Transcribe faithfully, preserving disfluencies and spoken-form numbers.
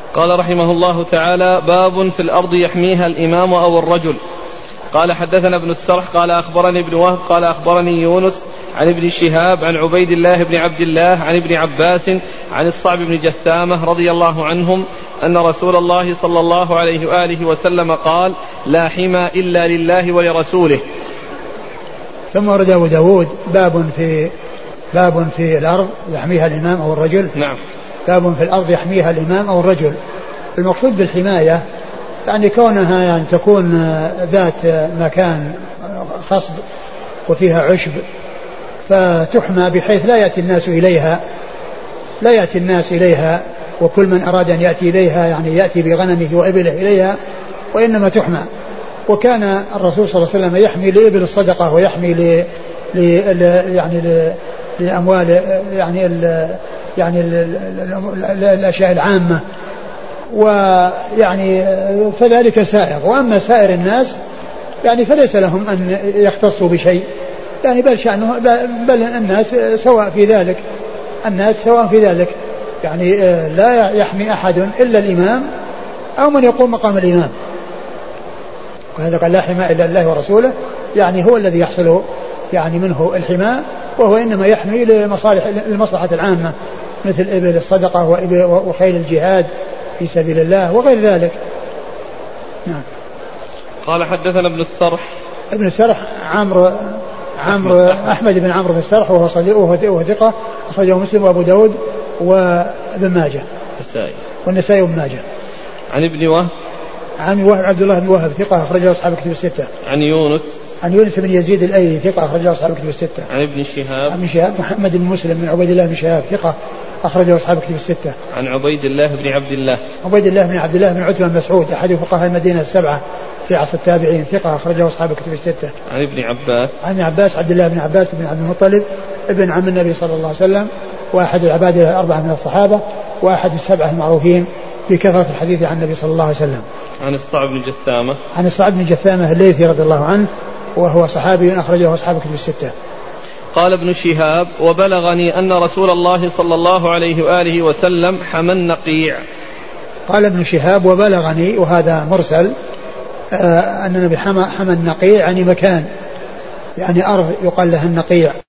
قال رحمه الله تعالى: باب في الأرض يحميها الإمام أو الرجل. قال: حدثنا ابن السرح قال أخبرني ابن وهب قال أخبرني يونس عن ابن شهاب عن عبيد الله بن عبد الله عن ابن عباس عن الصعب بن جثامة رضي الله عنهم أن رسول الله صلى الله عليه وآله وسلم قال: لا حمى إلا لله ولرسوله. ثم ورد أبو داود باب في باب في الأرض يحميها الإمام أو الرجل. نعم. باب في الأرض يحميها الإمام أو الرجل. المقصود بالحماية يعني كونها يعني تكون ذات مكان خصب وفيها عشب فتحمى بحيث لا يأتي الناس إليها لا يأتي الناس إليها وكل من أراد أن يأتي إليها يعني يأتي بغنمه وإبله إليها، وإنما تحمى. وكان الرسول صلى الله عليه وسلم يحمي لإبل الصدقة ويحمي ل... ل... يعني ل... لأموال يعني ال... يعني ال... ال... الأشياء العامة، ويعني فذلك سائغ. وأما سائر الناس يعني فليس لهم أن يختصوا بشيء يعني بل شأنه بل الناس سواء في ذلك الناس سواء في ذلك يعني لا يحمي أحد إلا الإمام أو من يقوم مقام الإمام. وهذا قال: لا حماء إلا الله ورسوله، يعني هو الذي يحصل يعني منه الحماء، وهو إنما يحمي لمصالح المصلحة العامة مثل إبل الصدقة وخيل الجهاد في سبيل الله وغير ذلك. نعم. قال: حدثنا ابن السرح ابن السرح عمرو عمرو أحمد بن عمرو بن السرح وهو صديق وهو ثقة أخرجه مسلم وأبو داود وابن ماجه النسائي والنسائي وابن ماجه. عن ابن وهب عن وهب عبد الله بن وهب ثقة أخرجه أصحاب الكتب الستة. عن يونس عن يونس بن يزيد الأيلي ثقة أخرجه أصحاب الكتب الستة. عن ابن شهاب عن شهاب محمد بن مسلم بن عبيد الله بن شهاب ثقة أخرجه أصحاب الكتب الستة. عن عبيد الله بن عبد الله عبيد الله بن عبد الله بن عتبة بن مسعود أحد فقهاء المدينة السبعة في عصر التابعين ثقة أخرجه أصحاب الكتب الستة. عن ابن عباس عن ابن عباس عبد الله بن عباس بن عبد المطلب ابن عم النبي صلى الله عليه وسلم وأحد العباد الأربعة من الصحابة وأحد السبعة المعروفين بكثرة الحديث عن النبي صلى الله عليه وسلم. عن الصعب بن جثامة عن الصعب بن جثامة الليثي رضي الله عنه وهو صحابي أخرجه أصحاب الكتب الستة. قال ابن شهاب: وبلغني أن رسول الله صلى الله عليه وآله وسلم حمى النقيع. قال ابن شهاب: وبلغني، وهذا مرسل، آه أن النبي حمى حمى النقيع يعني مكان يعني أرض يقال لها النقيع.